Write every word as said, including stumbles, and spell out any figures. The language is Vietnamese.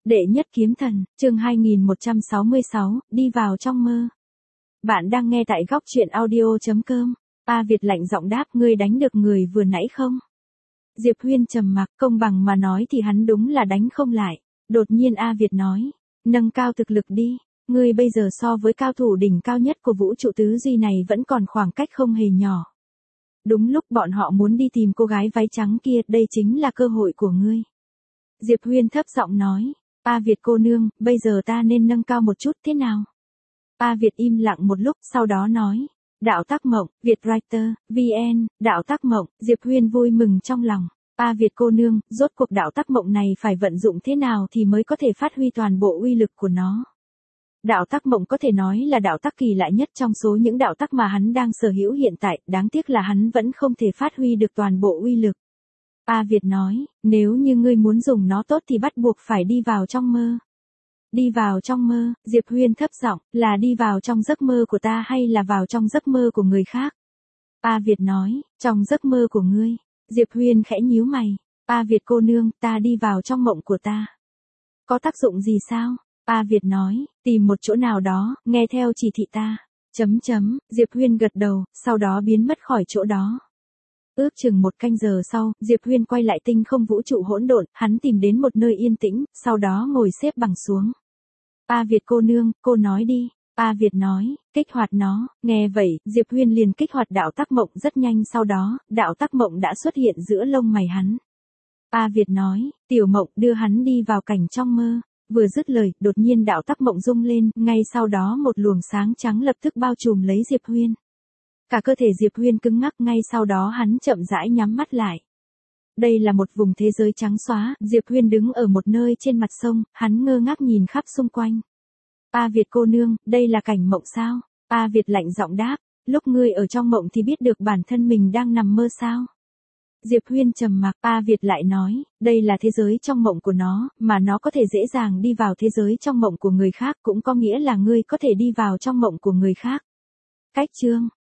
Đệ nhất kiếm thần, chương hai nghìn một trăm sáu mươi sáu, đi vào trong mơ. Bạn đang nghe tại góc truyện audio chấm com. A Việt lạnh giọng đáp, ngươi đánh được người vừa nãy không? Diệp Huyên trầm mặc, công bằng mà nói thì hắn đúng là đánh không lại. Đột nhiên A Việt nói, nâng cao thực lực đi, ngươi bây giờ so với cao thủ đỉnh cao nhất của vũ trụ tứ duy này vẫn còn khoảng cách không hề nhỏ. Đúng lúc bọn họ muốn đi tìm cô gái váy trắng kia, đây chính là cơ hội của ngươi. Diệp Huyên thấp giọng nói, A Việt cô nương, bây giờ ta nên nâng cao một chút thế nào? A Việt im lặng một lúc, sau đó nói, đạo tác mộng, Vietwriter, vê en, đạo tác mộng. Diệp Huyên vui mừng trong lòng. A Việt cô nương, rốt cuộc đạo tác mộng này phải vận dụng thế nào thì mới có thể phát huy toàn bộ uy lực của nó? Đạo tác mộng có thể nói là đạo tác kỳ lạ nhất trong số những đạo tác mà hắn đang sở hữu hiện tại, đáng tiếc là hắn vẫn không thể phát huy được toàn bộ uy lực. A Việt nói, nếu như ngươi muốn dùng nó tốt thì bắt buộc phải đi vào trong mơ. Đi vào trong mơ, Diệp Huyên thấp giọng, là đi vào trong giấc mơ của ta hay là vào trong giấc mơ của người khác? A Việt nói, trong giấc mơ của ngươi. Diệp Huyên khẽ nhíu mày, A Việt cô nương, ta đi vào trong mộng của ta. Có tác dụng gì sao? A Việt nói, tìm một chỗ nào đó, nghe theo chỉ thị ta. Chấm chấm, Diệp Huyên gật đầu, sau đó biến mất khỏi chỗ đó. Ước chừng một canh giờ sau, Diệp Huyên quay lại tinh không vũ trụ hỗn độn, hắn tìm đến một nơi yên tĩnh, sau đó ngồi xếp bằng xuống. A Việt cô nương, cô nói đi. A Việt nói, kích hoạt nó. Nghe vậy, Diệp Huyên liền kích hoạt đạo tác mộng rất nhanh, sau đó, đạo tác mộng đã xuất hiện giữa lông mày hắn. A Việt nói, tiểu mộng đưa hắn đi vào cảnh trong mơ. Vừa dứt lời, đột nhiên đạo tác mộng rung lên, ngay sau đó một luồng sáng trắng lập tức bao trùm lấy Diệp Huyên. Cả cơ thể Diệp Huyên cứng ngắc, ngay sau đó hắn chậm rãi nhắm mắt lại. Đây là một vùng thế giới trắng xóa, Diệp Huyên đứng ở một nơi trên mặt sông, hắn ngơ ngác nhìn khắp xung quanh. A Việt cô nương, đây là cảnh mộng sao? A Việt lạnh giọng đáp, lúc ngươi ở trong mộng thì biết được bản thân mình đang nằm mơ sao? Diệp Huyên trầm mặc, A Việt lại nói, đây là thế giới trong mộng của nó, mà nó có thể dễ dàng đi vào thế giới trong mộng của người khác, cũng có nghĩa là ngươi có thể đi vào trong mộng của người khác. Cách chương